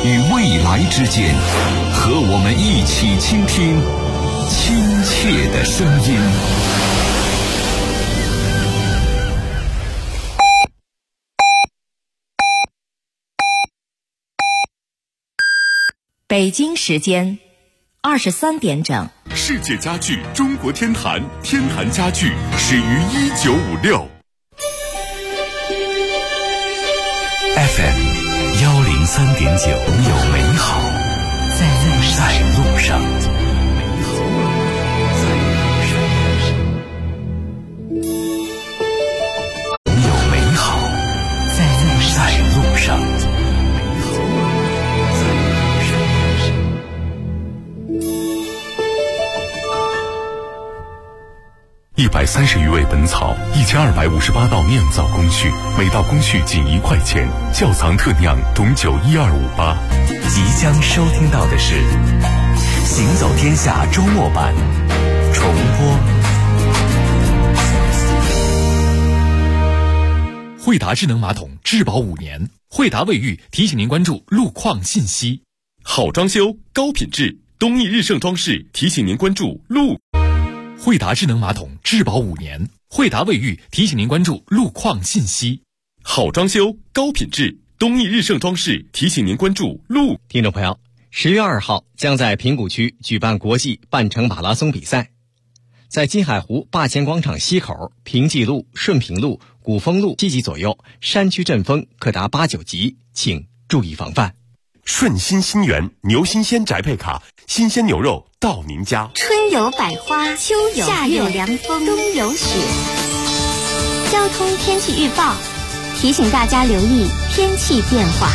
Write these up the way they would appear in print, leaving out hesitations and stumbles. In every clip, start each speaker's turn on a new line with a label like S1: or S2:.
S1: 与未来之间，和我们一起倾听亲切的声音。
S2: 北京时间23点整。
S3: 世界家具中国天坛，天坛家具始于1956。
S1: FM 103.9，有美好在路上。有美好在路上。
S3: 130余味本草，1258道酿造工序，每道工序仅1块钱。窖藏特酿董酒12588。
S1: 即将收听到的是《行走天下》周末版重播。
S4: 惠达智能马桶质保5年，惠达卫浴提醒您关注路况信息。
S3: 好装修，高品质，东义日盛装饰提醒您关注路。
S4: 惠达智能马桶质保5年，惠达卫浴提醒您关注路况信息。
S3: 好装修，高品质，东义日盛装饰提醒您关注路。
S5: 听众朋友，10月2号将在平谷区举办国际半程马拉松比赛，在金海湖坝前广场西口、平济路、顺平路、古风路7级左右，山区阵风可达8、9级，请注意防范。
S3: 顺心新源牛新鲜宅配卡，新鲜牛肉到您家。
S6: 春有百花，秋有夏有凉风，冬有雪。交通天气预报提醒大家留意天气变化。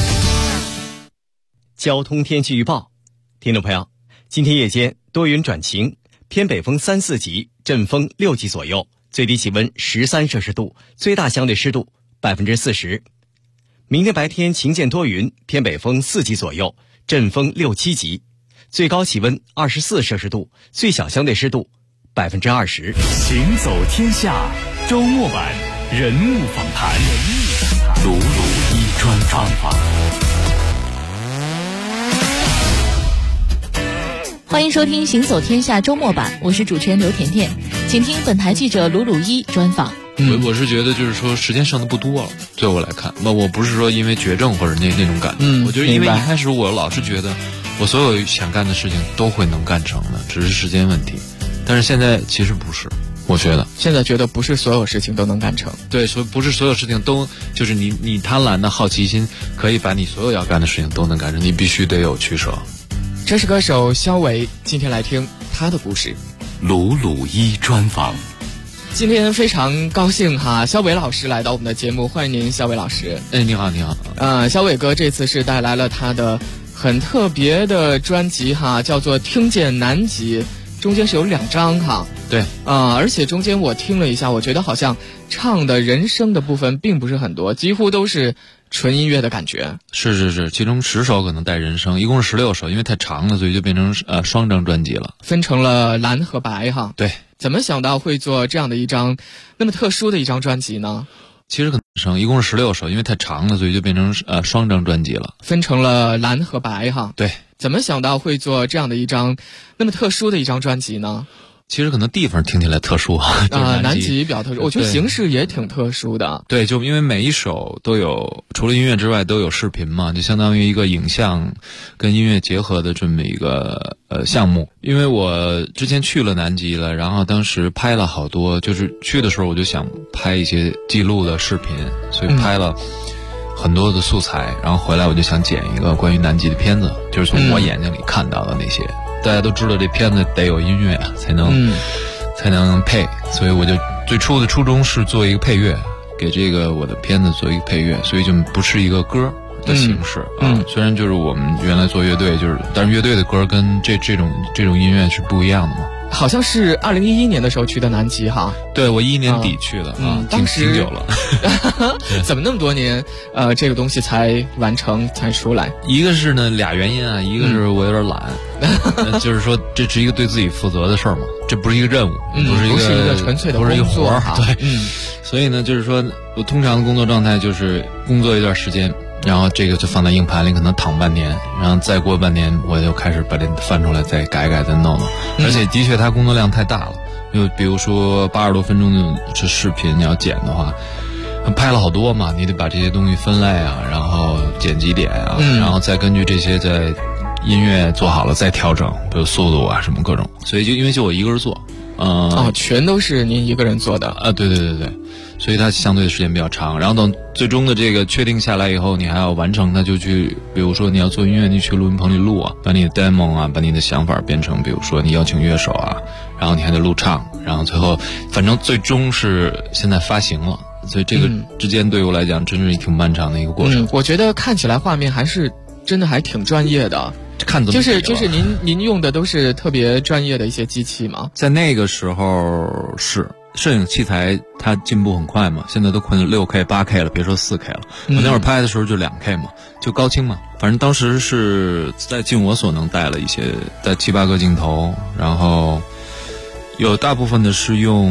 S5: 交通天气预报，听众朋友，今天夜间多云转晴，偏北风3、4级，阵风6级左右，最低气温13摄氏度，最大相对湿度40%。明天白天晴间多云，偏北风4级左右，阵风6、7级，最高气温24摄氏度，最小相对湿度20%。
S1: 行走天下周末版人物访谈，鲁鲁一专访。
S7: 欢迎收听行走天下周末版，我是主持人刘甜甜，请听本台记者鲁鲁一专访。
S8: 我是觉得就是说时间剩的不多了，对我来看，我不是说因为绝症或者那种感觉，我觉得因为一开始我老是觉得我所有想干的事情都会能干成的，只是时间问题。但是现在其实不是，我觉得
S9: 现在觉得不是所有事情都能干成。
S8: 对，所以不是所有事情都就是你贪婪的好奇心可以把你所有要干的事情都能干成，你必须得有取舍。
S9: 这是歌手肖伟，今天来听他的故事。
S1: 鲁鲁一专访。
S9: 今天非常高兴哈，肖伟老师来到我们的节目，欢迎您，肖伟老师。
S8: 你好，你好。
S9: 肖伟哥这次是带来了他的很特别的专辑哈，叫做《听见南极》，中间是有2张哈。
S8: 对，
S9: 而且中间我听了一下，我觉得好像唱的人声的部分并不是很多，几乎都是纯音乐的感觉。
S8: 是，其中10首可能带人声，一共是16首，因为太长了，所以就变成双张专辑了，
S9: 分成了蓝和白哈。
S8: 对。
S9: 怎么想到会做这样的一张那么特殊的一张专辑呢？
S8: 其实可能一共是16首，因为太长了，所以就变成双张专辑了，
S9: 分成了蓝和白哈。
S8: 对。
S9: 怎么想到会做这样的一张那么特殊的一张专辑呢？
S8: 其实可能地方听起来特殊啊，
S9: 南极比较特殊，我觉得形式也挺特殊的。
S8: 对，就因为每一首都有，除了音乐之外都有视频嘛，就相当于一个影像跟音乐结合的这么一个项目。因为我之前去了南极了，然后当时拍了好多，就是去的时候我就想拍一些记录的视频，所以拍了很多的素材，然后回来我就想剪一个关于南极的片子，就是从我眼睛里看到的那些。大家都知道这片子得有音乐才能配，所以我就最初的初衷是做一个配乐，给这个我的片子做一个配乐，所以就不是一个歌的形式虽然就是我们原来做乐队，但是乐队的歌跟这种音乐是不一样的嘛。
S9: 好像是2011年的时候去的南极哈。
S8: 对，我11年底去的
S9: 当时
S8: 挺久了。
S9: 怎么那么多年这个东西才完成才出来？
S8: 一个是呢俩原因啊，一个是我有点懒，就是说这是一个对自己负责的事儿嘛，这不是一个任务，不是一个
S9: 纯粹的
S8: 不是一个活儿，对，
S9: 嗯，
S8: 所以呢，就是说我通常的工作状态就是工作一段时间， 然后这个就放在硬盘里，可能躺半年，然后再过半年我就开始把这翻出来再改再弄，而且的确它工作量太大了，就比如说80多分钟的这视频你要剪的话，拍了好多嘛，你得把这些东西分类啊，然后剪辑点啊，然后再根据这些在音乐做好了再调整，比如速度啊什么各种，所以因为就我一个人做，
S9: 全都是您一个人做的
S8: 啊？对，所以它相对的时间比较长，然后等最终的这个确定下来以后，你还要完成它，就去比如说你要做音乐，你去录音棚里录啊，把你的 demo 啊，把你的想法变成比如说你邀请乐手啊，然后你还得录唱，然后最后反正最终是现在发行了，所以这个之间对于我来讲真是挺漫长的一个过程。
S9: 我觉得看起来画面还是真的还挺专业的，
S8: 看
S9: 就是您用的都是特别专业的一些机器吗？
S8: 在那个时候是摄影器材它进步很快嘛，现在都快6K 8K 了，别说4K 了。我那会儿拍的时候就2K 嘛，就高清嘛。反正当时是在尽我所能带了一些，带7、8个镜头，然后有大部分的是用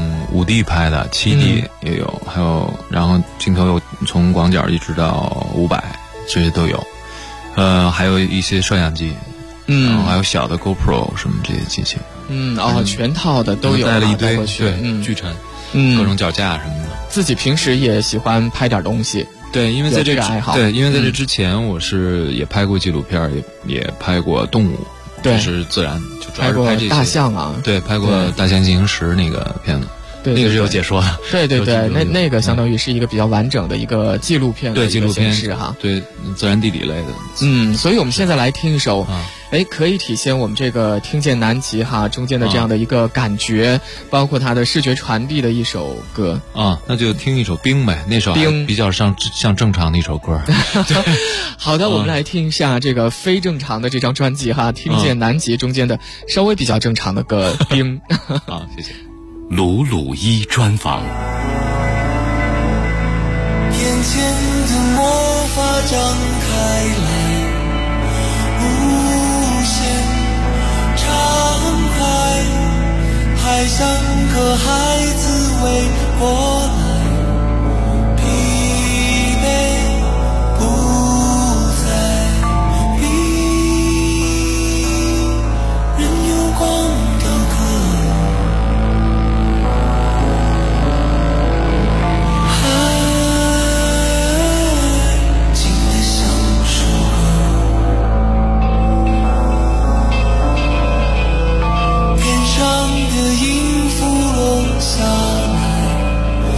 S8: 5D 拍的，7D 也有，还有然后镜头有从广角一直到500，这些都有。还有一些摄像机，然后还有小的 GoPro 什么这些机器。
S9: 全套的都有，
S8: 带了一堆，对，巨沉，各种脚架什么的。
S9: 自己平时也喜欢拍点东西，
S8: 对，因为在这
S9: 个爱好，
S8: 对，因为在这之前我是也拍过纪录片，也拍过动物，
S9: 对，
S8: 就是自然，就主要是拍这些
S9: 大象啊，
S8: 对，拍过《大象进行时》那个片子。
S9: 对，
S8: 那个是有解说的。
S9: 对，那个相当于是一个比较完整的一个纪录片的一个形式哈。
S8: 对，自然地理类的。
S9: 所以我们现在来听一首，可以体现我们这个听见南极哈中间的这样的一个感觉，包括它的视觉传递的一首歌
S8: 啊，那就听一首《冰》呗，那首还比较像正常的一首歌。
S9: 好的，我们来听一下这个非正常的这张专辑哈，听见南极中间的稍微比较正常的歌《冰》。
S8: 好，谢谢。
S1: 鲁鲁一专访。
S10: 眼前的魔法张开来，无限畅快，还像个孩子围过来，疲惫不再比人有光雕刻。下来，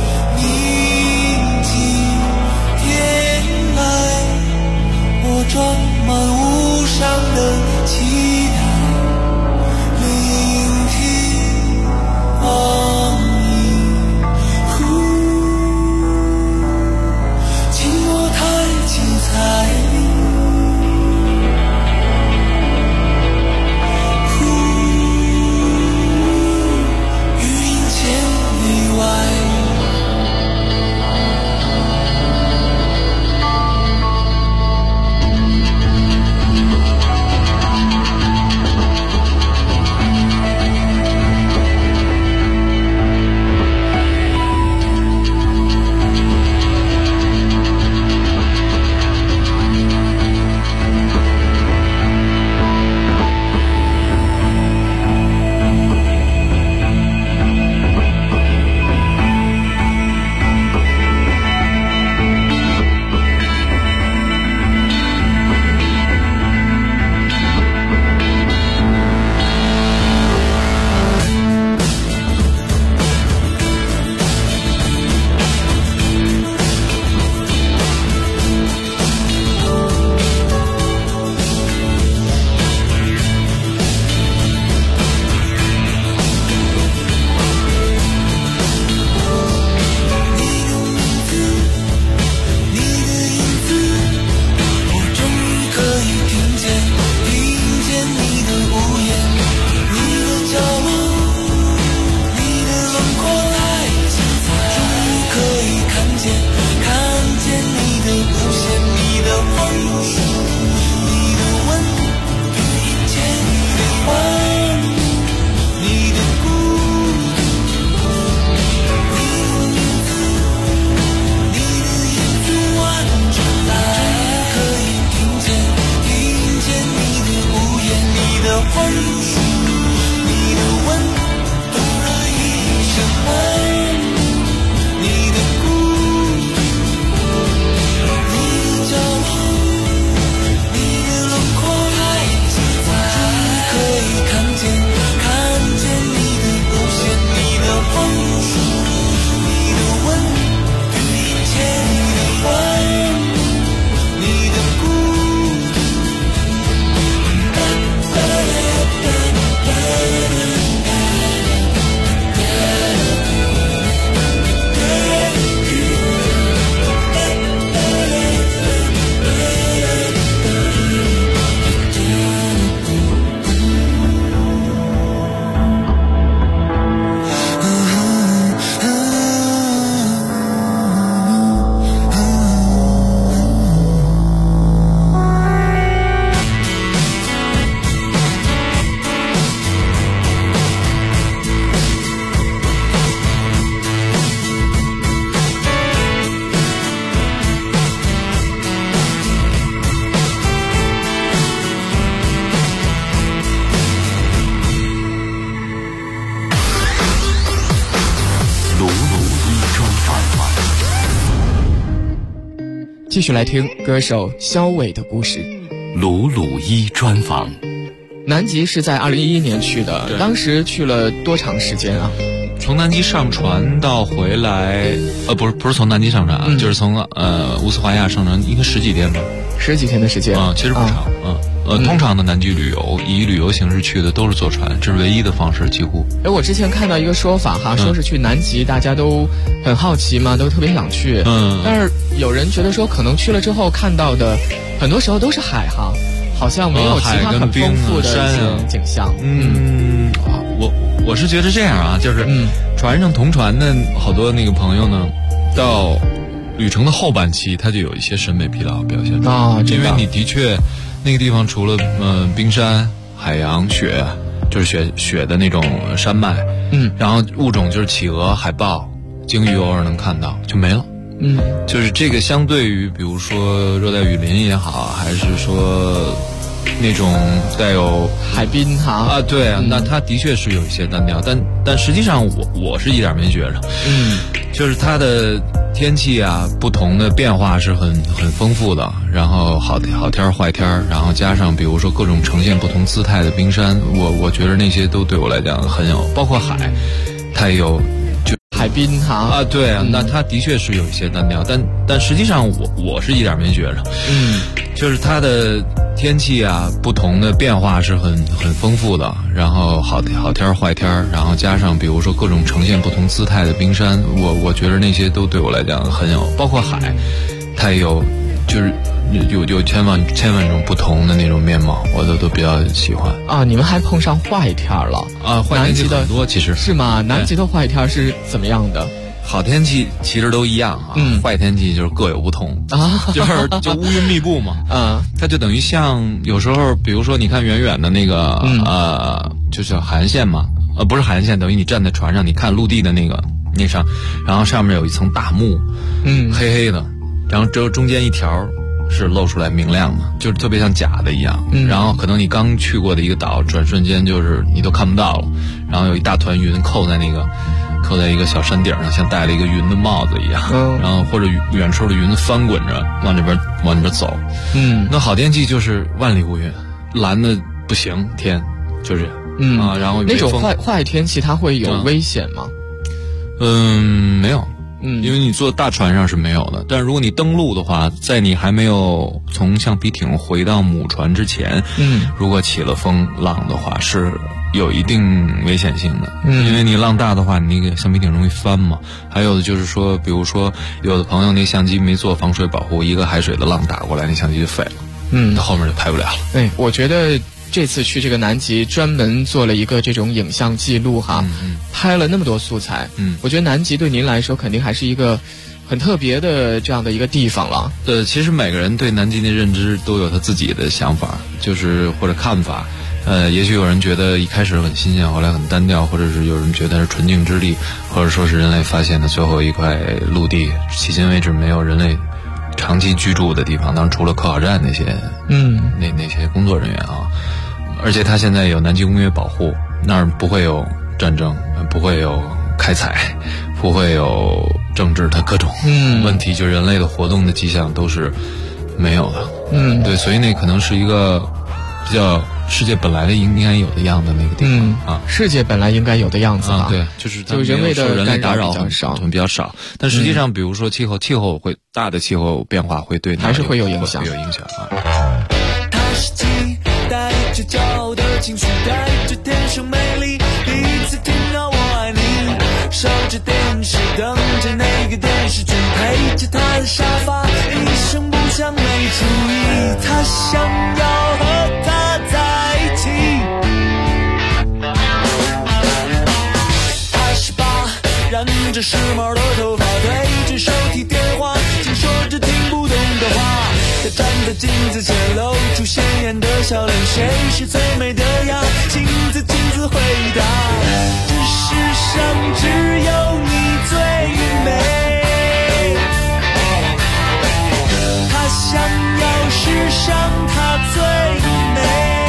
S9: 继续来听歌手肖伟的故事。
S1: 鲁鲁一专访。
S9: 南极是在2011年去的，当时去了多长时间啊？
S8: 从南极上船到回来，不是从南极上船，就是从乌斯怀亚上船，应该10几天吧
S9: ，10几天的时间
S8: 啊，其实不长通常的南极旅游以旅游形式去的都是坐船，这是唯一的方式，几乎。
S9: 我之前看到一个说法哈，说是去南极大家都很好奇嘛，都特别想去，但是有人觉得说可能去了之后看到的很多时候都是海哈，好像没有其他很丰富的一些景象。
S8: 我是觉得这样啊，就是船上同船的好多那个朋友呢，到旅程的后半期他就有一些审美疲劳表现
S9: 啊，
S8: 因为你的确那个地方除了冰山、海洋、雪，就是雪的那种山脉，然后物种就是企鹅、海豹、鲸鱼偶尔能看到，就没了。就是这个相对于比如说热带雨林也好，还是说那种带有
S9: 海滨哈
S8: 对啊，那它的确是有一些单调，但实际上我是一点没觉着，就是它的天气啊，不同的变化是很丰富的，然后好天坏天，然后加上比如说各种呈现不同姿态的冰山，我觉得那些都对我来讲很有，包括海，它也有。
S9: 海滨哈
S8: 对啊，那它的确是有一些单调，但实际上我是一点没觉着，就是它的天气啊，不同的变化是很丰富的，然后好天坏天，然后加上比如说各种呈现不同姿态的冰山，我觉得那些都对我来讲很有，包括海，它也有就是有千万种不同的那种面貌，我都比较喜欢
S9: 啊。你们还碰上坏天了
S8: 啊？坏天气很多，其实
S9: 是吗？南极的坏天是怎么样的？
S8: 好天气其实都一样啊，坏天气就是各有不同啊，就乌云密布嘛，它就等于像有时候，比如说你看远远的那个就叫海岸线嘛，不是海岸线，等于你站在船上，你看陆地的那上，然后上面有一层大幕，黑黑的，然后只有中间一条是露出来明亮的，就是特别像假的一样，然后可能你刚去过的一个岛，转瞬间就是你都看不到了，然后有一大团云扣在一个小山顶上，像戴了一个云的帽子一样，然后或者远处的云翻滚着往这边走，那好天气就是万里无云，蓝的不行，天就是然后
S9: 那种坏天气它会有危险吗？
S8: 没有。因为你坐大船上是没有的，但是如果你登陆的话，在你还没有从橡皮艇回到母船之前，如果起了风浪的话，是有一定危险性的，因为你浪大的话，你那个橡皮艇容易翻嘛。还有的就是说，比如说有的朋友那相机没做防水保护，一个海水的浪打过来，那相机就废了，到后面就拍不了了。
S9: 我觉得这次去这个南极专门做了一个这种影像记录哈，拍了那么多素材，我觉得南极对您来说肯定还是一个很特别的这样的一个地方了。
S8: 其实每个人对南极的认知都有他自己的想法，就是或者看法。也许有人觉得一开始很新鲜，后来很单调，或者是有人觉得是纯净之地，或者说是人类发现的最后一块陆地，迄今为止没有人类长期居住的地方，当然除了科考站那些那些工作人员啊，而且他现在有南极公约保护，那儿不会有战争，不会有开采，不会有政治的各种问题，就人类的活动的迹象都是没有的。对，所以那可能是一个比较世界本来的应该有的样子那个地方啊，
S9: 世界本来应该有的样子吧。
S8: 对，就是
S9: 人类的
S8: 打扰比较少，但实际上比如说气候会大的气候变化会对
S9: 还是会有影响，
S10: 它是期待着骄傲的情绪，带着天生美丽，第一次听到我爱你，守着电视等着那个电视剧，陪着他的沙发，一声不响没注意，他想要和他在一起。染着时髦的头发，对着手提电话，轻说着听不懂的话。他站在镜子前，露出鲜艳的笑脸。谁是最美的呀？镜子回答，这世上只有你最美。他想要世上他最美。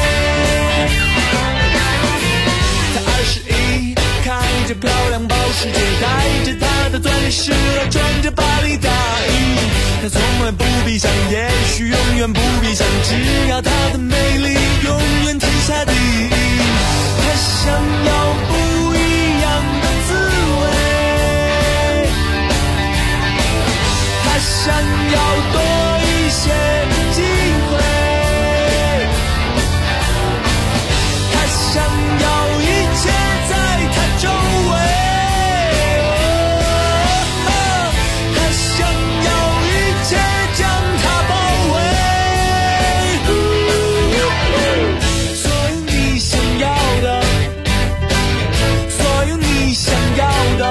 S10: 他21，开着漂亮保时捷，带着他的钻石，穿着巴黎大衣， 它从来不必想，也许永远不必想，只要它的美丽永远天下第一。它想要不一样的滋味，它想要多一些机会，它想要一切在它周围，它想要一切将它包围。所有你想要的，所有你想要的，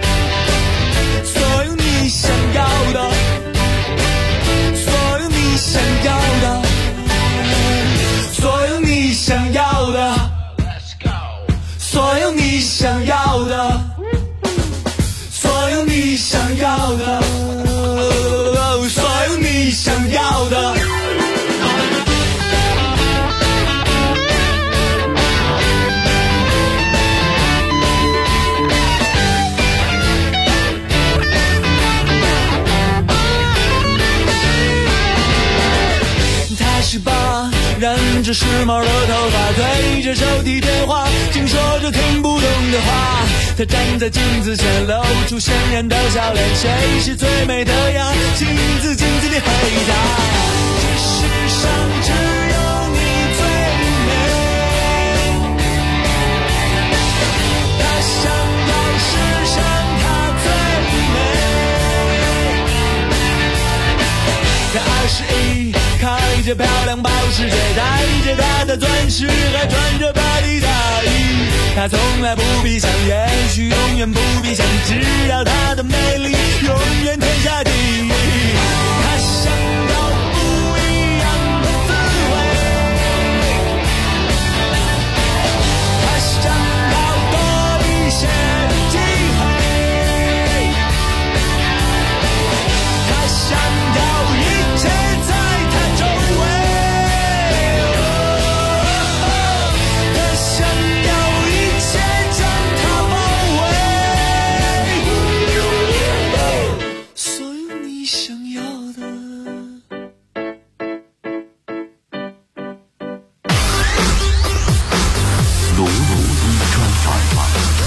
S10: 所有你想要的，所有你想要的，所有你想要的，所有你想要的，所有你想要的，所有你想要的。他是把染着时髦的头发，对着手提电话，竟说着听不懂的话。他站在镜子前，露出显然的笑脸，谁是最美的呀？镜子镜子地回答，这世上只有你最美。他想要世上他最美。他21开着漂亮保时捷，戴着他的钻石，还穿着巴黎大衣。他从来不必想，也许永远不必想，只要他的美丽永远天下第一。他想要不一样的滋味，他想要多一些机会，他想要一切在他周围，他想要一切将他包围。所有你想要的。
S1: 鲁一专访。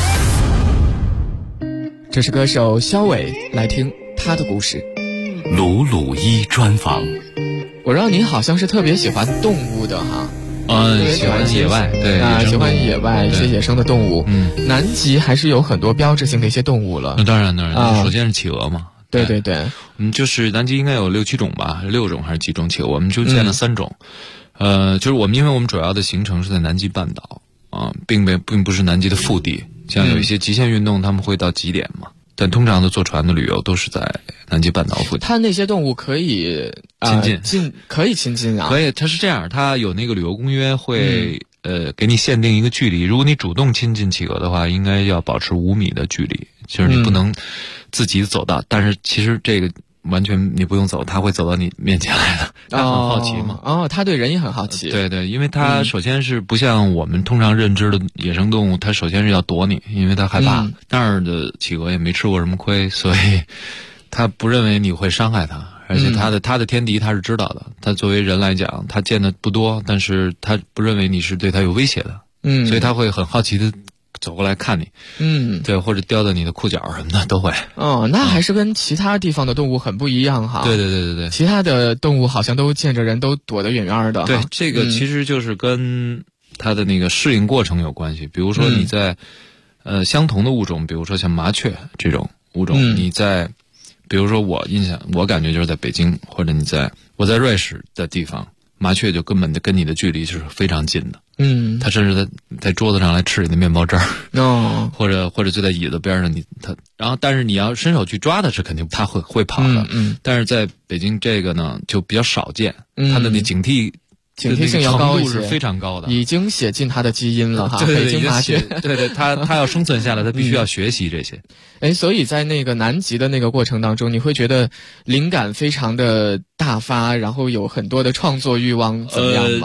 S9: 这是歌手肖伟，来听他的故事。
S1: 鲁一专访。
S9: 我知道您好像是特别喜欢动物的哈。
S8: 喜欢野外，对
S9: 啊，喜欢野外一些野生的动物。南极还是有很多标志性的一些动物了。
S8: 那当然，首先是企鹅嘛。
S9: 对，
S8: 就是南极应该有6、7种吧，6种还是几种企鹅？我们就见了3种。就是因为我们主要的行程是在南极半岛啊，并不是南极的腹地。像有一些极限运动，他们会到极点嘛。但通常的坐船的旅游都是在南极半岛附近。
S9: 它那些动物可以亲近，可以亲近啊。
S8: 可以，它是这样，它有那个旅游公约会给你限定一个距离。如果你主动亲近企鹅的话，应该要保持5米的距离，就是你不能自己走到。但是其实这个完全你不用走，它会走到你面前来的。它很好奇嘛。
S9: 它对人也很好奇。
S8: 对，因为它首先是不像我们通常认知的野生动物，它首先是要躲你，因为它害怕。那儿的企鹅也没吃过什么亏，所以它不认为你会伤害它。而且它的天敌它是知道的，它作为人来讲，它见的不多，但是它不认为你是对它有威胁的。所以它会很好奇的走过来看你，对，或者叼到你的裤脚什么的都会。
S9: 那还是跟其他地方的动物很不一样哈。
S8: 对，
S9: 其他的动物好像都见着人都躲得远远的。
S8: 对，这个其实就是跟它的那个适应过程有关系。比如说你在相同的物种，比如说像麻雀这种物种，你在比如说我感觉就是在北京，或者我在瑞士的地方，麻雀就根本的跟你的距离就是非常近的。它甚至在桌子上来吃你的面包渣儿，或者就在椅子边上然后但是你要伸手去抓它是肯定它会跑的。但是在北京这个呢就比较少见，它的那警惕
S9: 性要高一些，
S8: 是非常高的，
S9: 已经写进它的基因了哈。
S8: 对，
S9: 北京麻雀，
S8: 对，它要生存下来，它必须要学习这些。
S9: 所以在那个南极的那个过程当中，你会觉得灵感非常的大发，然后有很多的创作欲望，怎么样吗？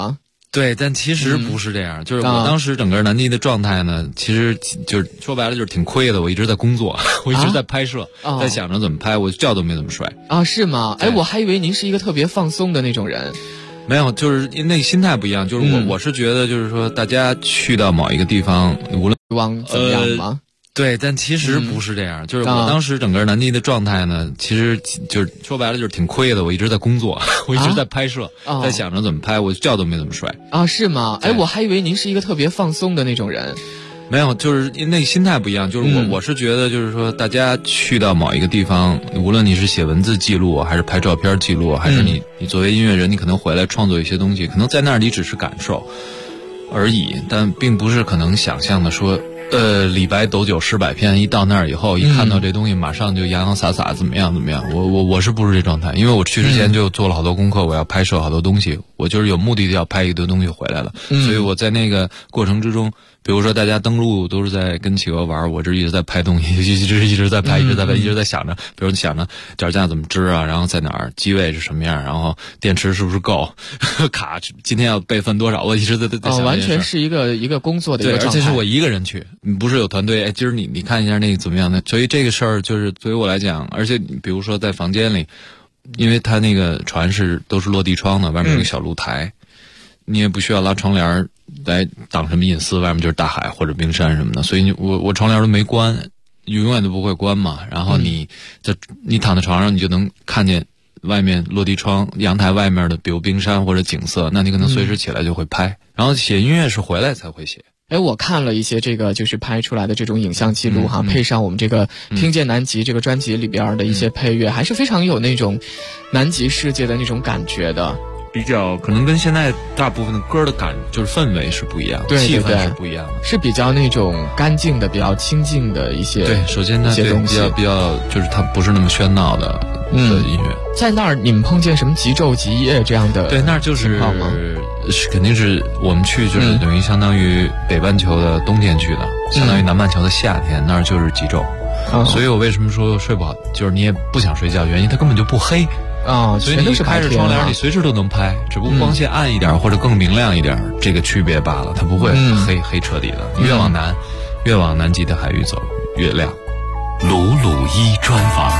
S8: 对，但其实不是这样，就是我当时整个南极的状态呢，其实就是说白了就是挺亏的，我一直在工作，我一直在拍摄，在想着怎么拍，我觉都没怎么睡
S9: 啊，是吗？哎，我还以为您是一个特别放松的那种人。
S8: 没有，就是那个心态不一样，就是我是觉得就是说大家去到某一个地方，无论
S9: 怎么样吗？
S8: 对，但其实不是这样，就是我当时整个南极的状态呢，其实就是说白了就是挺亏的，我一直在工作，我一直在拍摄，在想着怎么拍，我觉都没怎么睡
S9: 啊，是吗？哎，我还以为您是一个特别放松的那种人。
S8: 没有，就是那个心态不一样，就是我是觉得就是说大家去到某一个地方，无论你是写文字记录，还是拍照片记录，还是你作为音乐人，你可能回来创作一些东西，可能在那儿你只是感受而已，但并不是可能想象的说李白斗酒诗百篇，一到那儿以后，一看到这东西，马上就洋洋洒洒怎么样怎么样。我是不是这状态？因为我去之前就做了好多功课，我要拍摄好多东西，我就是有目的的要拍一堆东西回来了。所以我在那个过程之中，比如说大家登陆都是在跟企鹅玩，我这一直在拍东西，一直在拍，一直在想着，比如想着脚架怎么支啊，然后在哪儿，机位是什么样，然后电池是不是够，卡今天要备份多少，我一直在想。
S9: 完全是一个工作的一个状态。
S8: 对，而且是我一个人去。不是有团队，哎，今儿你看一下那个怎么样的？所以这个事儿就是对于我来讲，而且比如说在房间里，因为它那个船都是落地窗的，外面有个小露台，你也不需要拉窗帘来挡什么隐私，外面就是大海或者冰山什么的，所以我窗帘都没关，永远都不会关嘛。然后你躺在床上，你就能看见外面落地窗阳台外面的比如冰山或者景色，那你可能随时起来就会拍。然后写音乐是回来才会写。
S9: 哎，我看了一些这个就是拍出来的这种影像记录哈，配上我们这个听见南极这个专辑里边的一些配乐，还是非常有那种南极世界的那种感觉的。
S8: 比较可能跟现在大部分的歌的就是氛围是不一样的，气氛是不一样的，
S9: 是比较那种干净的、比较清静的一些。
S8: 对，首先它比较就是它不是那么喧闹的音乐。
S9: 在那儿你们碰见什么极昼极夜这样的？
S8: 对，那儿就是肯定是我们去就是等于相当于北半球的冬天去的，相当于南半球的夏天，那儿就是极昼。所以我为什么说睡不好，就是你也不想睡觉，原因它根本就不黑。所以你开着窗帘，你随时都能拍，只不过光线暗一点或者更明亮一点，这个区别罢了，它不会黑彻底的。越往南极的海域走，越亮。
S1: 鲁鲁一专访。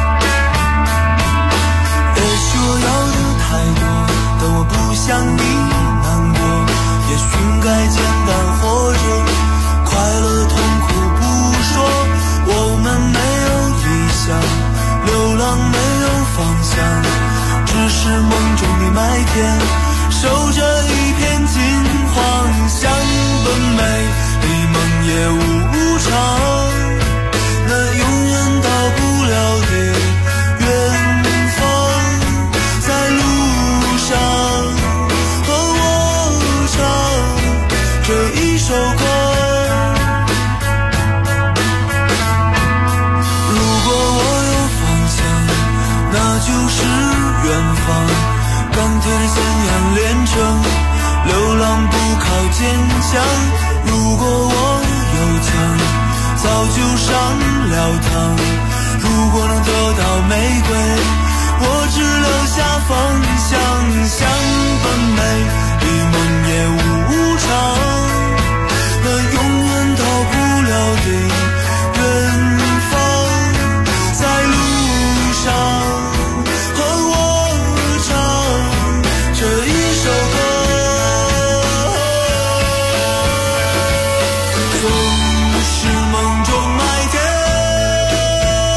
S10: 也许我要的太多，但我不想你难过。也许应该简单活着，快乐痛苦不说。我们没有理想，流浪没有方向。只是梦中的麦田，守着一片金黄，像本美离梦也无常。那永远到不了的远方，在路上和我唱这一首歌。如果我有方向，那就是远方，钢铁的线要连成，流浪不靠坚强。如果我有枪，早就上了膛。如果能得到玫瑰，我只留下方向，像本美离梦也无常。那永远到不了的远方，在路上总是梦中麦田。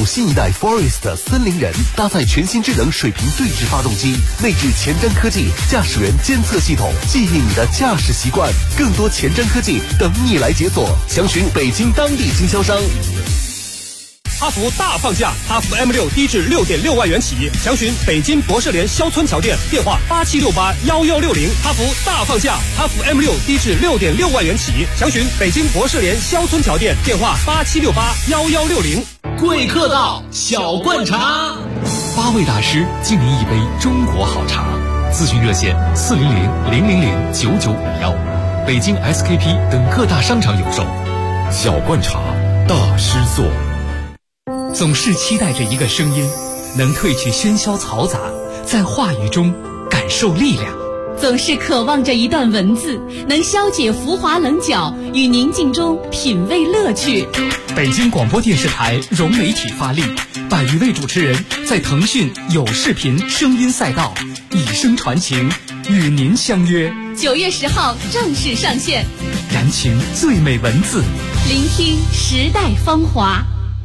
S11: 新一代 Forest 森林人，搭载全新智能水平对置发动机，内置前瞻科技驾驶员监测系统，记忆你的驾驶习惯。更多前瞻科技等你来解锁，详询北京当地经销商。
S12: 哈弗大放价，哈弗 M6低至6.6万元起，详询北京博士联肖村桥店，电话87681160。哈弗大放价，哈弗 M6低至6.6万元起，详询北京博士联肖村桥店，电话87681160。
S13: 贵客到，小罐茶
S4: ，8位大师敬您一杯中国好茶。咨询热线400-000-9951，北京 SKP 等各大商场有售。
S3: 小罐茶，大师做。
S14: 总是期待着一个声音，能褪去喧嚣嘈杂，在话语中感受力量。
S15: 总是渴望着一段文字，能消解浮华棱角，与宁静中品味乐趣。
S14: 北京广播电视台融媒体发力，100余位主持人在腾讯有视频声音赛道以声传情，与您相约。
S15: 9月10号正式上线，
S14: 燃情最美文字，
S15: 聆听时代芳华。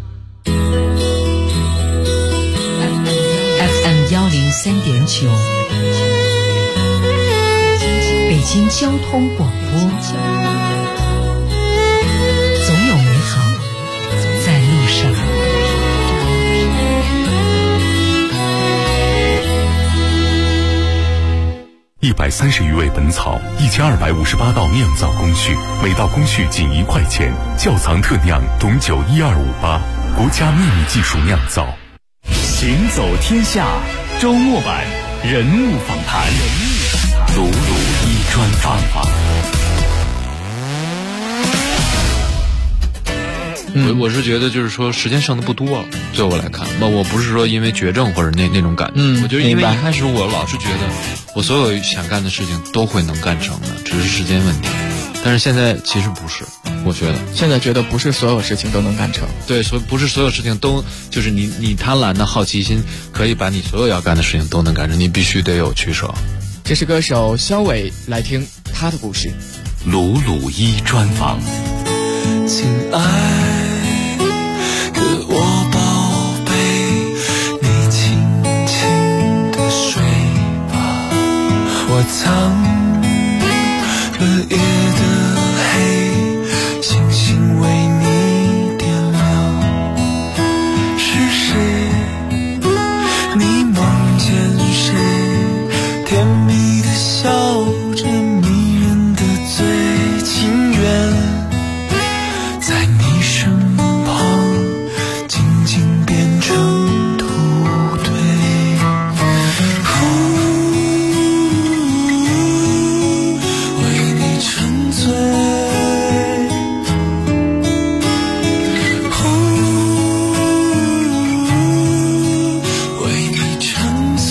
S2: FM 103.9，北京交通广播，总有美好在路上。
S3: 130余味本草，1258道酿造工序，每道工序仅1块钱。窖藏特酿董酒12588，国家秘密技术酿造。
S1: 行走天下周末版人物访谈，鲁鲁一专访。
S8: 我是觉得就是说时间剩的不多了，对我来看，我不是说因为绝症或者那种感觉，我就因为一开始我老是觉得我所有想干的事情都会能干成的，只是时间问题。但是现在其实不是，我觉得
S9: 现在觉得不是所有事情都能干成。
S8: 对，所以不是所有事情都就是你贪婪的好奇心可以把你所有要干的事情都能干成，你必须得有取舍。
S9: 这是歌手肖伟，来听他的故事。
S1: 鲁鲁一专访。
S10: 亲爱的我宝贝，你轻轻地睡吧，我藏了夜的黑，星星为你点亮。是谁？你梦见谁？甜蜜的笑着，迷人的嘴，情愿在你身旁静静变成土堆。为你沉醉，为你沉醉，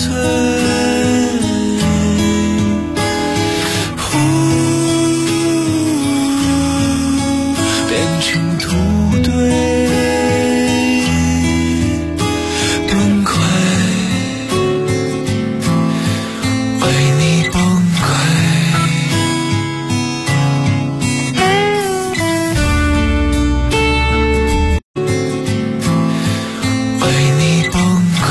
S10: 变成土堆，崩溃，为你崩溃。为你崩溃。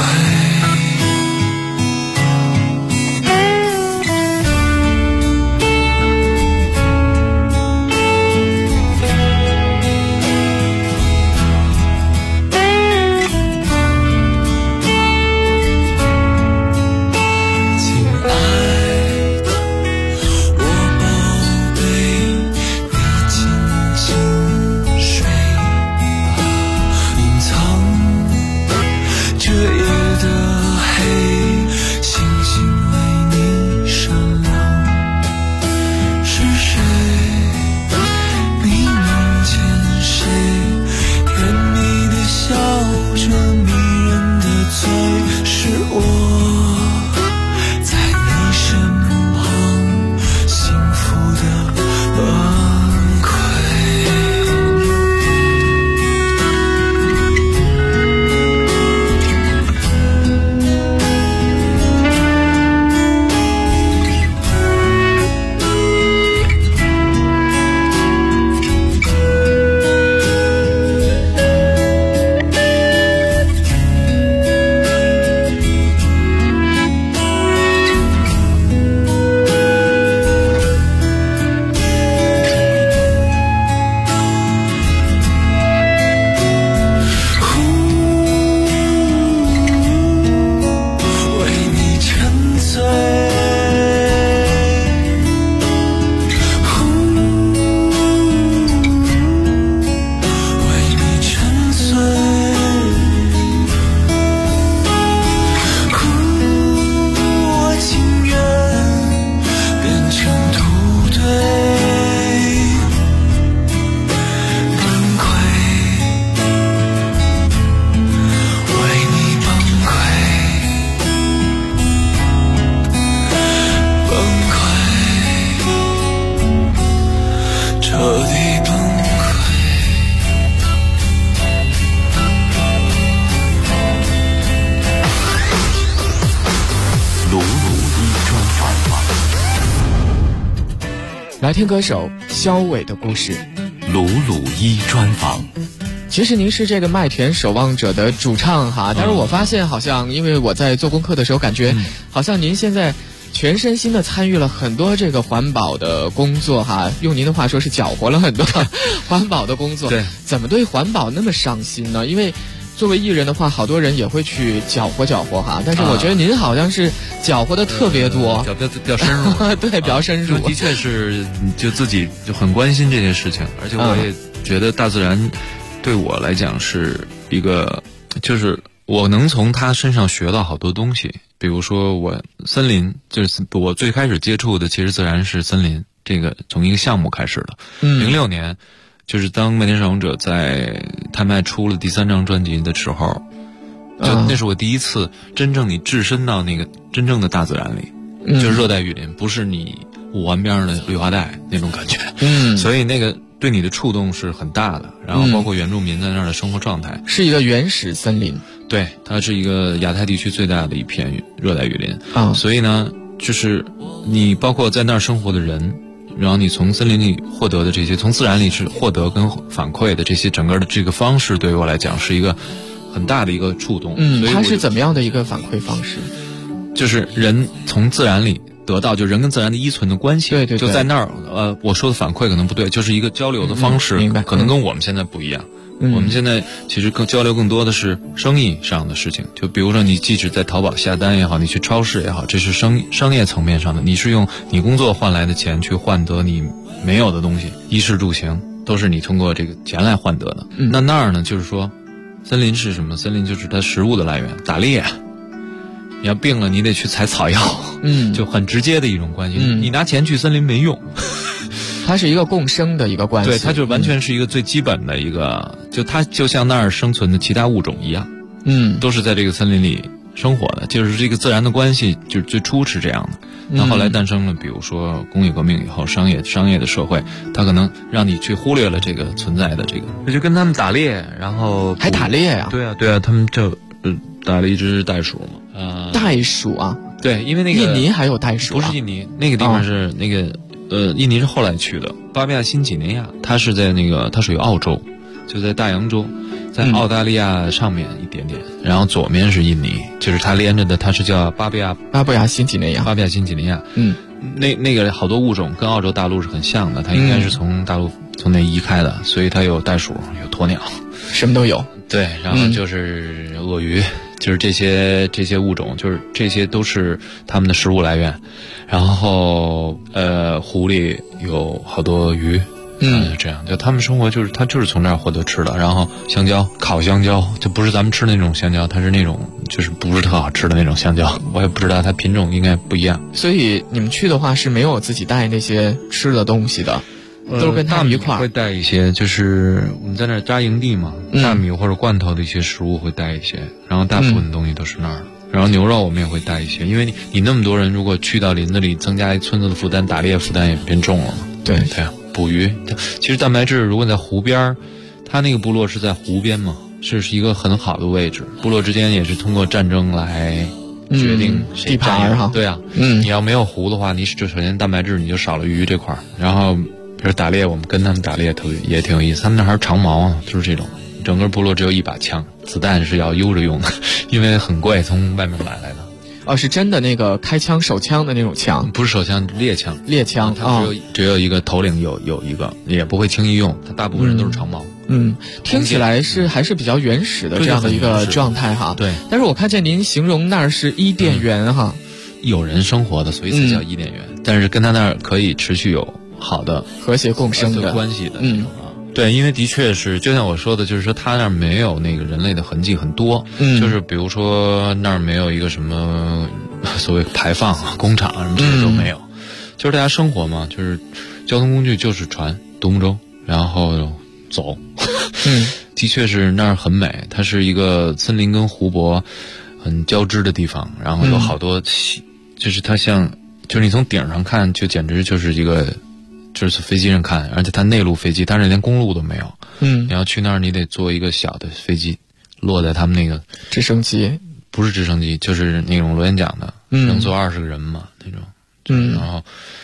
S9: 来听歌手肖伟的故事。
S1: 鲁鲁一专访。
S9: 其实您是这个麦田守望者的主唱哈，但是我发现好像因为我在做功课的时候感觉好像您现在全身心的参与了很多这个环保的工作哈，用您的话说是搅和了很多环保的工作。
S8: 对，
S9: 怎么对环保那么上心呢？因为作为艺人的话，好多人也会去搅和哈，但是我觉得您好像是搅和的特别多，
S8: 比较深入。
S9: 对，比较深入。
S8: 的确是，就自己就很关心这件事情，而且我也觉得大自然对我来讲是一个，就是我能从他身上学到好多东西。比如说我森林，就是我最开始接触的其实自然是森林，这个从一个项目开始的。06年就是当麦田守望者在他们出了第3张专辑的时候，就那是我第一次真正你置身到那个真正的大自然里，就是热带雨林，不是你五环边上的绿化带那种感觉。所以那个对你的触动是很大的，然后包括原住民在那儿的生活状态，
S9: 是一个原始森林。
S8: 对，它是一个亚太地区最大的一片热带雨林。所以呢，就是你包括在那儿生活的人，然后你从森林里获得的这些，从自然里是获得跟反馈的这些整个的这个方式，对于我来讲是一个很大的一个触动。所以
S9: 它是怎么样的一个反馈方式？
S8: 就是人从自然里得到，就人跟自然的依存的关系。
S9: 对，
S8: 就在那儿，我说的反馈可能不对，就是一个交流的方式，
S9: 明白？
S8: 可能跟我们现在不一样。我们现在其实交流更多的是生意上的事情，就比如说你即使在淘宝下单也好，你去超市也好，这是商业层面上的，你是用你工作换来的钱去换得你没有的东西，衣食住行都是你通过这个钱来换得的。那儿呢，就是说森林是什么？森林就是它食物的来源，打猎，你要病了你得去采草药，就很直接的一种关系。你拿钱去森林没用。
S9: 它是一个共生的一个关系。
S8: 对，它就完全是一个最基本的一个，就它就像那儿生存的其他物种一样，都是在这个森林里生活的，就是这个自然的关系，就是最初是这样的。那后来诞生了，比如说工业革命以后，商业的社会，它可能让你去忽略了这个存在的这个，那就跟他们打猎，然后
S9: 还打猎呀？
S8: 对啊，他们就打了一只袋鼠嘛。
S9: 袋鼠啊？
S8: 对，因为那个
S9: 印尼还有袋鼠？
S8: 不是印尼，那个地方是那个。印尼是后来去的，巴布亚新几内亚，它是在那个，它属于澳洲，就在大洋洲，在澳大利亚上面一点点，然后左面是印尼，就是它连着的，它是叫巴布亚新几内亚。那个好多物种跟澳洲大陆是很像的，它应该是从大陆从那移开的，所以它有袋鼠，有鸵鸟，
S9: 什么都有。
S8: 对，然后就是鳄鱼。就是这些物种，就是这些都是他们的食物来源。然后湖里有好多鱼，这样就他们生活他就是从那儿获得吃的。然后香蕉，烤香蕉，就不是咱们吃的那种香蕉，它是那种就是不是特好吃的那种香蕉，我也不知道它品种应该不一样。
S9: 所以你们去的话是没有自己带那些吃的东西的。都是跟他们一块儿
S8: 会带一些，就是我们在那儿扎营地嘛，大米或者罐头的一些食物会带一些，然后大部分的东西都是那儿的。然后牛肉我们也会带一些，因为你那么多人，如果去到林子里，增加村子的负担，打猎负担也变重了嘛。
S9: 对，
S8: 捕鱼，其实蛋白质如果在湖边，它那个部落是在湖边嘛，是一个很好的位置。部落之间也是通过战争来决定
S9: 地盘哈。
S8: 对啊，你要没有湖的话，你就首先蛋白质你就少了鱼这块儿，然后。比如打猎，我们跟他们打猎也挺有意思。他们那还是长矛啊，就是这种。整个部落只有一把枪，子弹是要悠着用的，因为很贵，从外面买来的。
S9: 哦，是真的那个开枪手枪的那种枪？
S8: 不是手枪，猎枪。
S9: 猎枪，
S8: 它只有一个头领有一个，也不会轻易用。它大部分人都是长矛。
S9: 听起来还是比较原始的这样的一个状态哈。
S8: 对。
S9: 但是我看见您形容那儿是伊甸园哈，
S8: 有人生活的，所以才叫伊甸园。但是跟他那儿可以持续有好的
S9: 和谐共生的
S8: 关系的那种对，因为的确是就像我说的，就是说他那儿没有那个人类的痕迹很多，就是比如说那儿没有一个什么所谓排放工厂什么这些都没有，就是大家生活嘛，就是交通工具就是船、独木舟，然后走。的确是那儿很美，它是一个森林跟湖泊很交织的地方，然后有好多就是它像就是你从顶上看就简直就是一个就是飞机上看，而且它内陆飞机，但是连公路都没有。你要去那儿，你得坐一个小的飞机，落在他们那个
S9: 直升机，
S8: 不是直升机，就是那种螺旋桨的，能坐20个人嘛那种。然后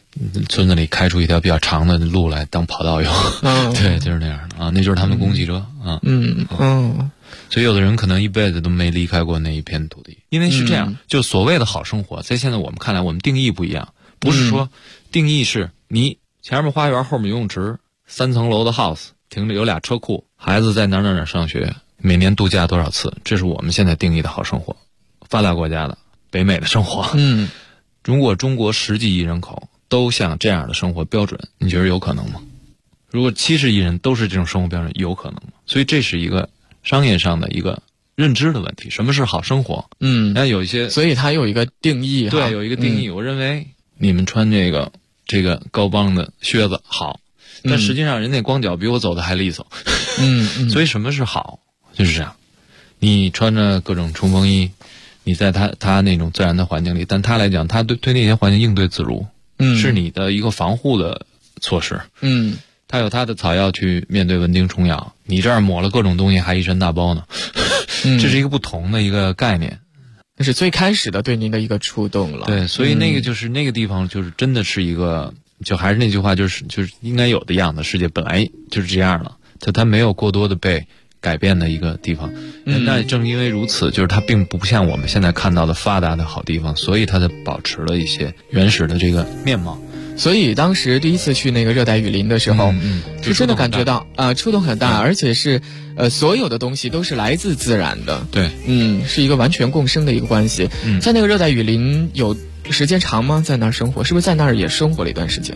S8: 村子里开出一条比较长的路来当跑道用。对，就是那样的啊，那就是他们的公汽车啊。所以有的人可能一辈子都没离开过那一片土地，因为是这样，就所谓的好生活，在现在我们看来，我们定义不一样，不是说定义是你前面花园，后面游泳池，3层楼的 house， 停着有2车库，孩子在哪儿上学，每年度假多少次，这是我们现在定义的好生活，发达国家的北美的生活。如果中国10几亿人口都像这样的生活标准，你觉得有可能吗？如果70亿人都是这种生活标准，有可能吗？所以这是一个商业上的一个认知的问题，什么是好生活？那有一些，
S9: 所以它有一个定义。
S8: 对，有一个定义。我认为你们穿这个高帮的靴子好，但实际上人家光脚比我走的还利索。所以什么是好？就是这样，你穿着各种冲锋衣，你在他那种自然的环境里，但他来讲，他对那些环境应对自如，是你的一个防护的措施。他有他的草药去面对蚊叮虫咬，你这儿抹了各种东西还一身大包呢。这是一个不同的一个概念。
S9: 这是最开始的对您的一个触动了。
S8: 对，所以那个就是那个地方，就是真的是一个，就还是那句话，就是应该有的样子。世界本来就是这样了，它没有过多的被改变的一个地方。那正因为如此，就是它并不像我们现在看到的发达的好地方，所以它才保持了一些原始的这个面貌。
S9: 所以当时第一次去那个热带雨林的时候，是真的感觉到触动很大，而且是所有的东西都是来自自然的。
S8: 对，
S9: 是一个完全共生的一个关系。在那个热带雨林有时间长吗？在那儿生活，是不是在那儿也生活了一段时间？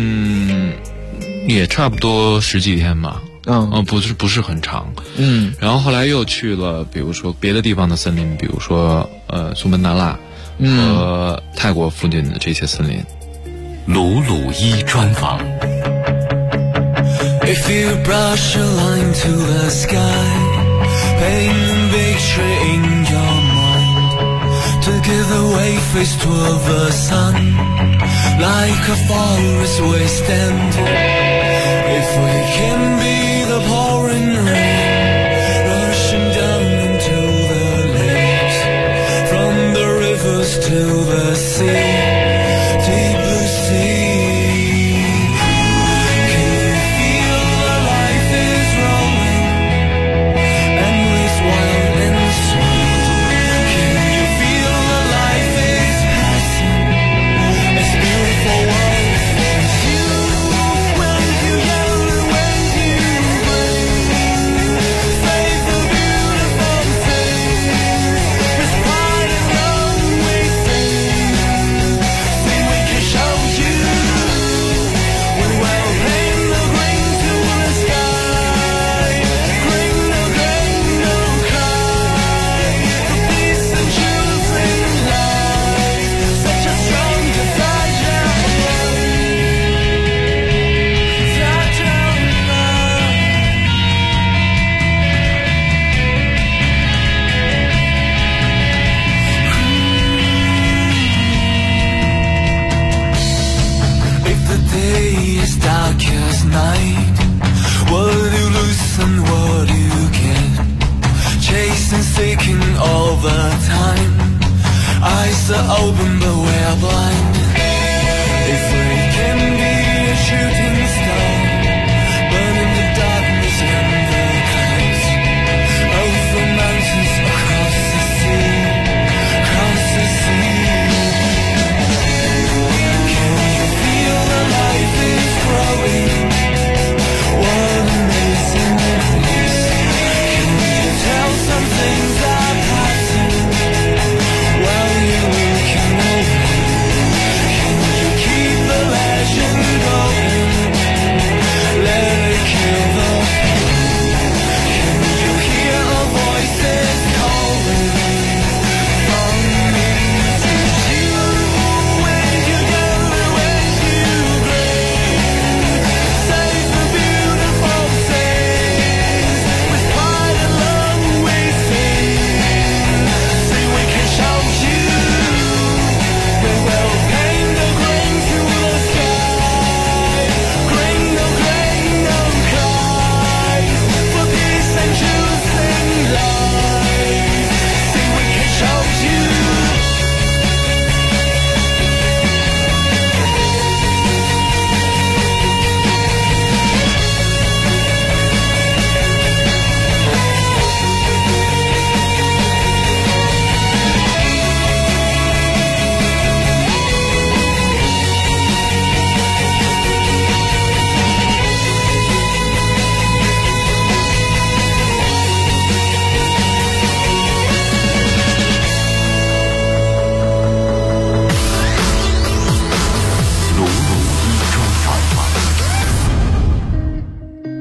S8: 也差不多10几天吧。不是很长。然后后来又去了，比如说别的地方的森林，比如说苏门答腊和泰国附近的这些森林。
S1: 鲁鲁一专访。
S10: If you brush a line to the sky, paint a picture in your mind, together we face toward the sun, like a forest we stand. If we can be the pouring rain, rushing down into the lakes, from the rivers to the sea. Open but we're blind. If we can be a shooting star, burn in the darkness and the clouds, over the mountains, across the sea, across the sea. Can you feel that life is growing? What amazing bliss. Can you tell some things are passing? Well, you can know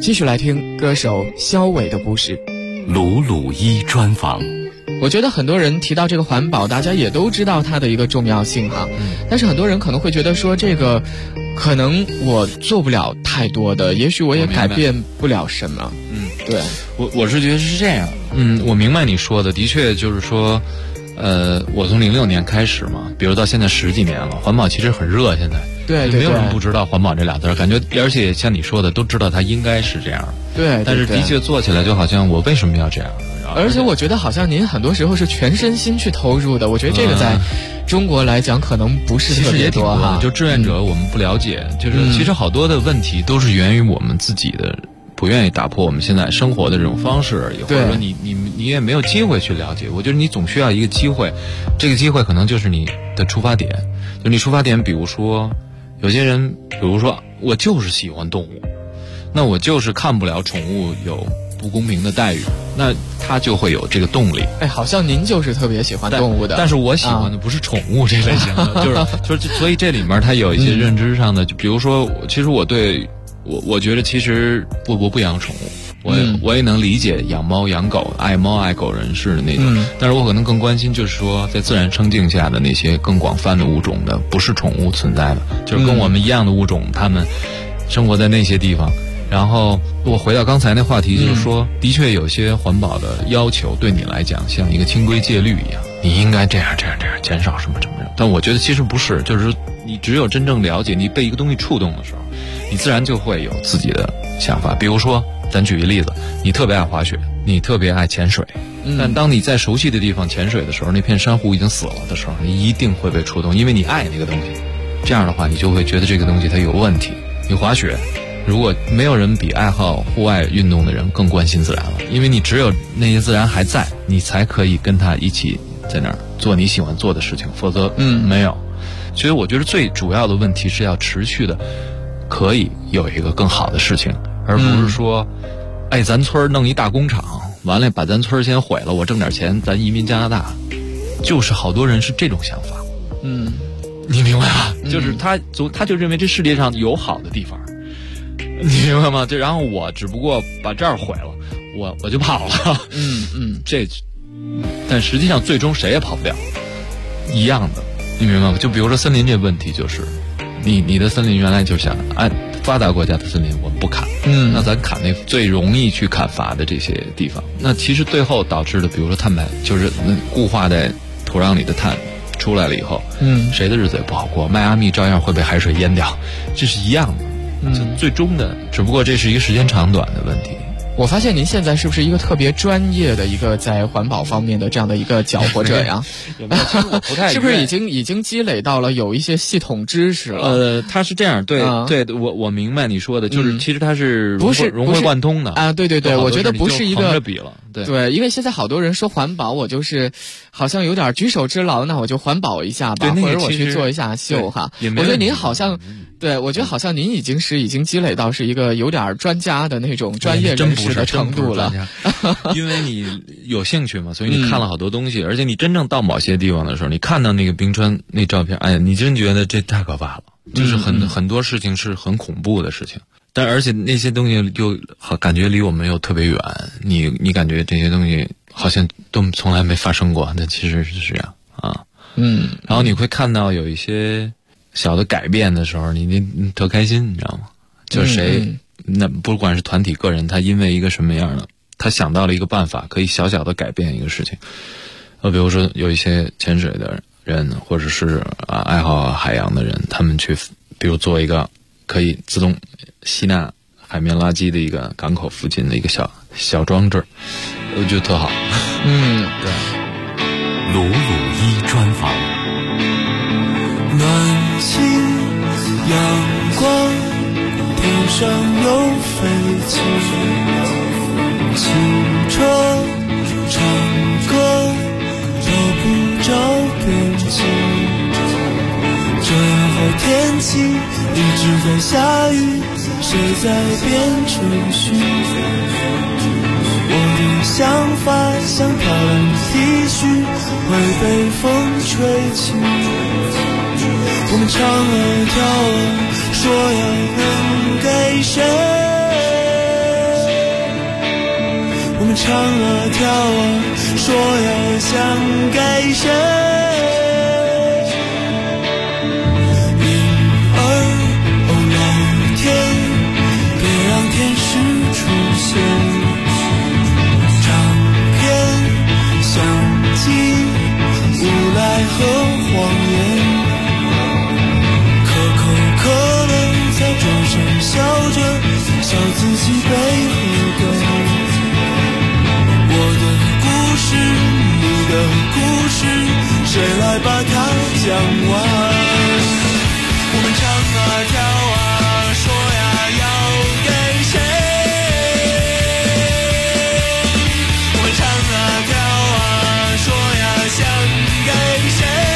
S9: 继续来听歌手肖伟的故事。
S1: 鲁鲁一专访。
S9: 我觉得很多人提到这个环保，大家也都知道它的一个重要性哈。但是很多人可能会觉得说，这个可能我做不了太多的，也许我也改变不了什么。对，
S8: 我是觉得是这样。我明白你说的，的确就是说，我从06年开始嘛，比如到现在10几年了，环保其实很热，现在。
S9: 对，
S8: 没有人不知道环保这俩字，感觉而且像你说的，都知道它应该是这样。
S9: 对，
S8: 但是的确做起来就好像我为什么要这样？
S9: 而且我觉得好像您很多时候是全身心去投入的，我觉得这个在中国来讲可能不是特别多哈。
S8: 就志愿者我们不了解，就是其实好多的问题都是源于我们自己的不愿意打破我们现在生活的这种方式而已，或者说你也没有机会去了解。我觉得你总需要一个机会，这个机会可能就是你的出发点。就你出发点，比如说有些人，比如说我就是喜欢动物，那我就是看不了宠物有不公平的待遇，那他就会有这个动力。
S9: 好像您就是特别喜欢动物的，
S8: 但是我喜欢的不是宠物这类型的，就是所以这里面它有一些认知上的，就比如说，其实我觉得其实我不养宠物，我也能理解养猫养狗爱猫爱狗人士的那种，但是我可能更关心就是说在自然生境下的那些更广泛的物种的，不是宠物存在的，就是跟我们一样的物种，它们生活在那些地方。然后我回到刚才那话题，就是说，的确有些环保的要求对你来讲像一个清规戒律一样，你应该这样减少什么什么。但我觉得其实不是，就是你只有真正了解，你被一个东西触动的时候，你自然就会有自己的想法。比如说，咱举个例子，你特别爱滑雪，你特别爱潜水，但当你在熟悉的地方潜水的时候，那片珊瑚已经死了的时候，你一定会被触动，因为你爱那个东西。这样的话，你就会觉得这个东西它有问题。你滑雪，如果没有人比爱好户外运动的人更关心自然了，因为你只有那些自然还在，你才可以跟他一起在那儿做你喜欢做的事情，否则没有。所以我觉得最主要的问题是要持续的可以有一个更好的事情，而不是说咱村弄一大工厂，完了把咱村先毁了，我挣点钱咱移民加拿大。就是好多人是这种想法。你明白吧？就是他就认为这世界上有好的地方，你明白吗？然后我只不过把这儿毁了，我就跑了。但实际上最终谁也跑不了，一样的，你明白吗？就比如说森林这问题，就是你的森林原来就想按发达国家的森林我们不砍，那咱砍那最容易去砍伐的这些地方，那其实最后导致的，比如说碳排，就是固化在土壤里的碳出来了以后，谁的日子也不好过，迈阿密照样会被海水淹掉，这是一样的。就最终的，只不过这是一个时间长短的问题。
S9: 我发现您现在是不是一个特别专业的一个在环保方面的这样的一个搅和者呀？是不是已经积累到了有一些系统知识了？
S8: 它是这样，对，我明白你说的，就是其实它是融会贯通的
S9: 啊。对，我觉得不是一个
S8: 着比了。
S9: 对，因为现在好多人说环保，我就是好像有点举手之劳，那我就环保一下吧，或者我去做一下秀哈。我觉得您好像。对，我觉得好像您已经积累到是一个有点专家的那种专业人士的程度了。
S8: 因为你有兴趣嘛，所以你看了好多东西，而且你真正到某些地方的时候，你看到那个冰川那照片，你真觉得这太可怕了，就是很多事情是很恐怖的事情。但而且那些东西就感觉离我们又特别远，你感觉这些东西好像都从来没发生过，但其实是这样啊。然后你会看到有一些小的改变的时候，你特开心，你知道吗？就是谁，那不管是团体个人，他因为一个什么样的，他想到了一个办法，可以小小的改变一个事情。比如说有一些潜水的人，或者是爱好海洋的人，他们去，比如做一个可以自动吸纳海绵垃圾的一个港口附近的一个小装置，我觉得特好。
S9: 对。
S1: 鲁鲁一专访。
S10: 暖气，阳光，天上有飞机，骑车，唱歌，找不着边际。这样好天气，一直在下雨，谁在边吹嘘？我的想法像漂亮的 T 恤，会被风吹起。我们唱啊，跳啊，说呀，能给谁？ 们唱啊跳啊，说要想给谁？因儿哦老天，别让天使出现。长篇想起无奈和谎言，可口可乐在桌上笑着，笑自己被喝掉。我的故事，你的故事，谁来把它讲完？我们唱啊跳啊，说呀要给谁？我们唱啊跳啊，说呀想给谁？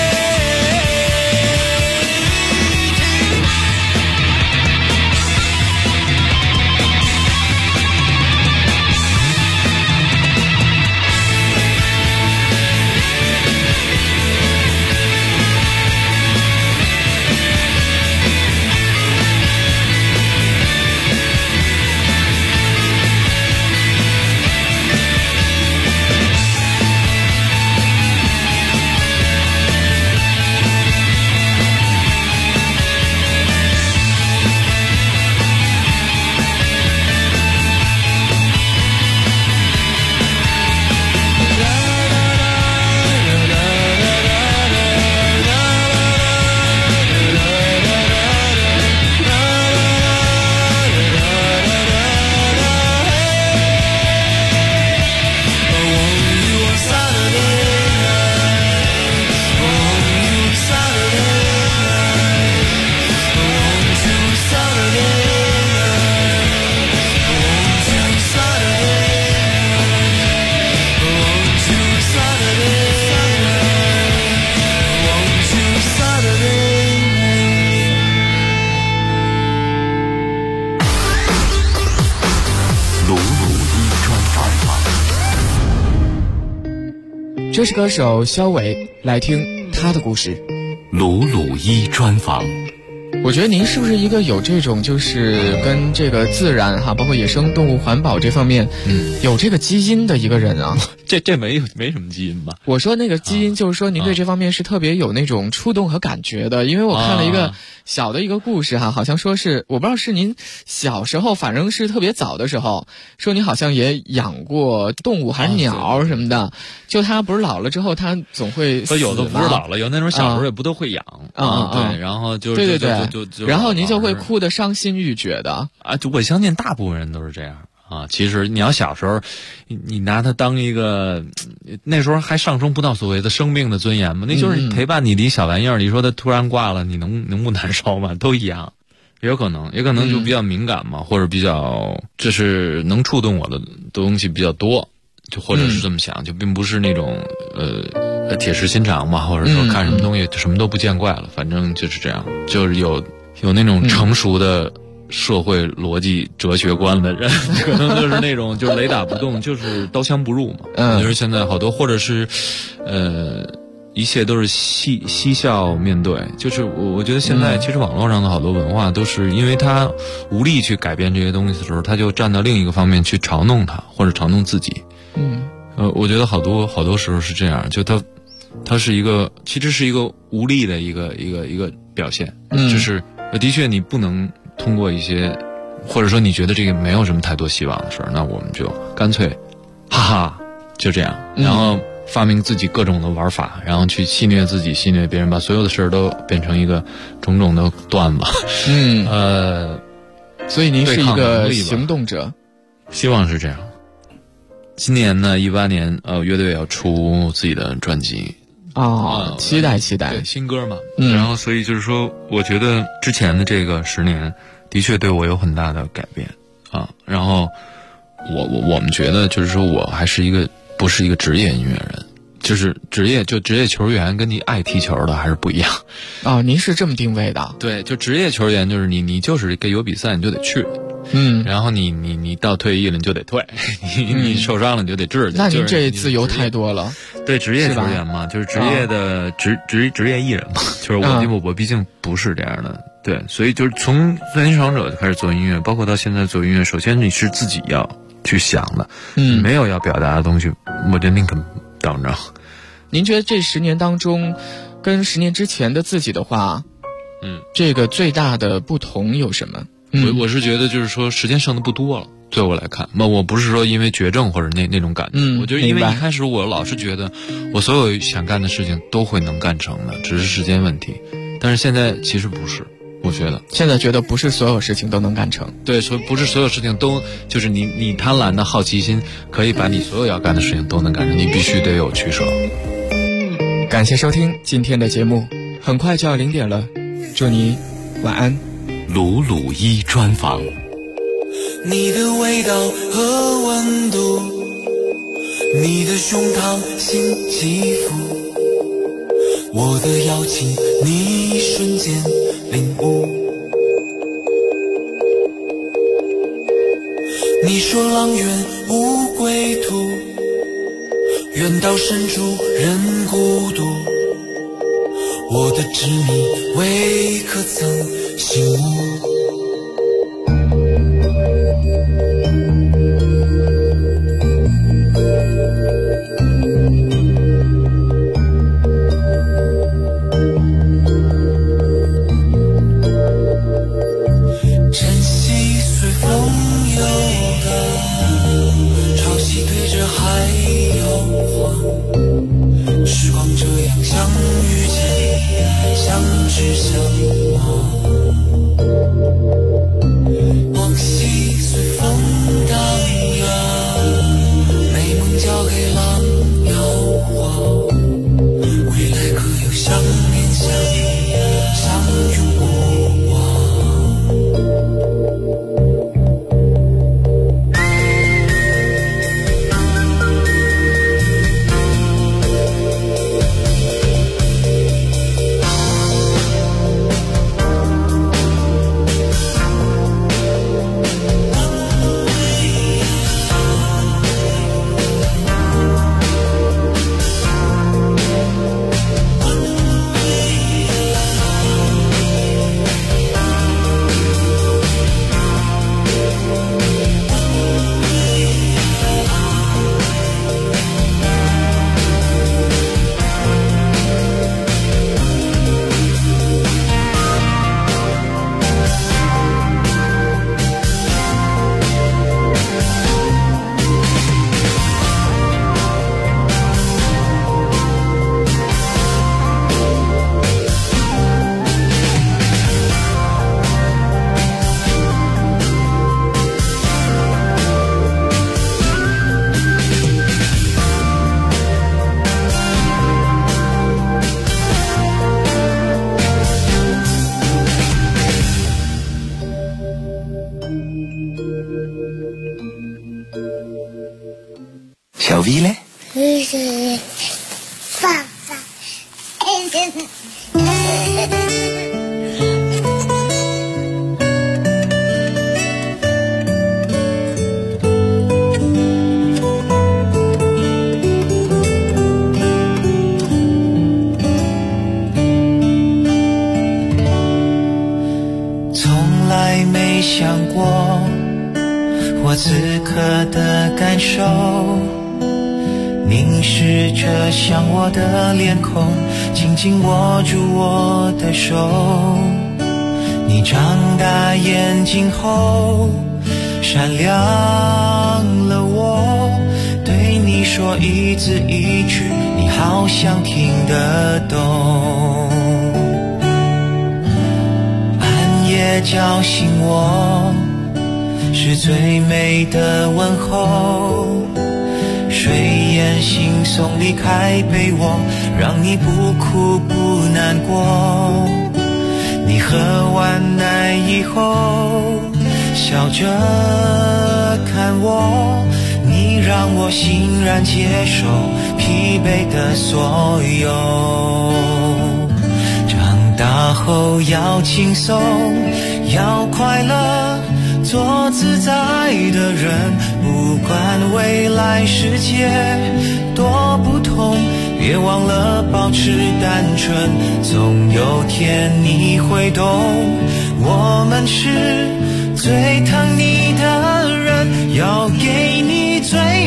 S9: 这是歌手肖伟，来听他的故事。
S1: 鲁鲁一专访。
S9: 我觉得您是不是一个有这种就是跟这个自然哈，包括野生动物环保这方面，有这个基因的一个人啊？
S8: 这没什么基因吧？
S9: 我说那个基因就是说您对这方面是特别有那种触动和感觉的，因为我看了一个小的一个故事哈，好像说是我不知道是您小时候，反正是特别早的时候，说你好像也养过动物还是鸟什么的，就他不是老了之后他总会死吗？
S8: 有的不是老了，有那种小时候也不都会养对，然后就
S9: 对，然后您就会哭得伤心欲绝的
S8: 啊！就我相信大部分人都是这样啊。其实你要小时候，你拿它当一个，那时候还上升不到所谓的生命的尊严嘛，那就是陪伴你的一小玩意儿。你说它突然挂了，你能不难受吗？都一样，也可能就比较敏感嘛，或者比较就是能触动我的东西比较多，就或者是这么想，就并不是那种铁石心肠嘛，或者说看什么东西什么都不见怪了，反正就是这样，就是有那种成熟的社会逻辑哲学观的人，可能就是那种就是雷打不动，就是刀枪不入嘛。就是现在好多或者是一切都是嬉笑面对，就是我觉得现在其实网络上的好多文化都是因为他无力去改变这些东西的时候，他就站到另一个方面去嘲弄他或者嘲弄自己。我觉得好多时候是这样，就它是一个其实是一个无力的一个表现，就是的确你不能通过一些或者说你觉得这个没有什么太多希望的事儿，那我们就干脆哈哈就这样，然后发明自己各种的玩法，然后去戏谑自己戏谑别人，把所有的事儿都变成一个种种的段子。
S9: 所以您是一个行动者，
S8: 希望是这样。今年呢18年乐队要出自己的专辑
S9: 期待
S8: 对新歌嘛。然后所以就是说我觉得之前的这个10年的确对我有很大的改变然后我们觉得就是说我还是不是一个职业音乐人，就是职业球员跟你爱踢球的还是不一样
S9: 您是这么定位的？
S8: 对，就职业球员就是你就是有比赛你就得去，然后你到退役了你就得退，你受伤了你就得治去。
S9: 那您这自由太多了。
S8: 对，职业球员嘛，就是职业的职业艺人嘛，就是我毕竟不是这样的。对，所以就是从最年长者就开始做音乐，包括到现在做音乐，首先你是自己要去想的。没有要表达的东西，我就宁可等着。
S9: 您觉得这10年当中，跟10年之前的自己的话，这个最大的不同有什么？
S8: 我是觉得就是说时间剩的不多了。对我来看，我不是说因为绝症或者那种感觉，我觉得因为一开始我老是觉得我所有想干的事情都会能干成的，只是时间问题。但是现在其实不是，我觉得
S9: 现在觉得不是所有事情都能干成。
S8: 对，所以不是所有事情都就是你贪婪的好奇心可以把你所有要干的事情都能干成，你必须得有取舍。
S9: 感谢收听今天的节目，很快就要0点了，祝你晚安。
S1: 鲁鲁一专访。
S10: 你的味道和温度，你的胸膛新肌肤，我的邀请你瞬间领悟。你说浪远无归途，远到深处人孤独，我的执迷为何曾醒悟。
S11: 小 V 嘞？
S16: 爸爸。
S10: 从来没想过我此刻的感受，凝视着像我的脸孔，紧紧握住我的手。你张大眼睛后闪亮了我，对你说一字一句，你好像听得懂。半夜叫醒我，是最美的问候。睡眼惺忪离开被窝，让你不哭不难过。你喝完奶以后笑着看我，你让我欣然接受疲惫的所有。长大后要轻松，要快乐，做自在的人，不管未来世界多不同，别忘了保持单纯，总有天你会懂，我们是最疼你的人，要给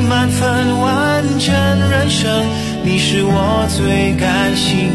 S10: 满分完整人生，你是我最甘心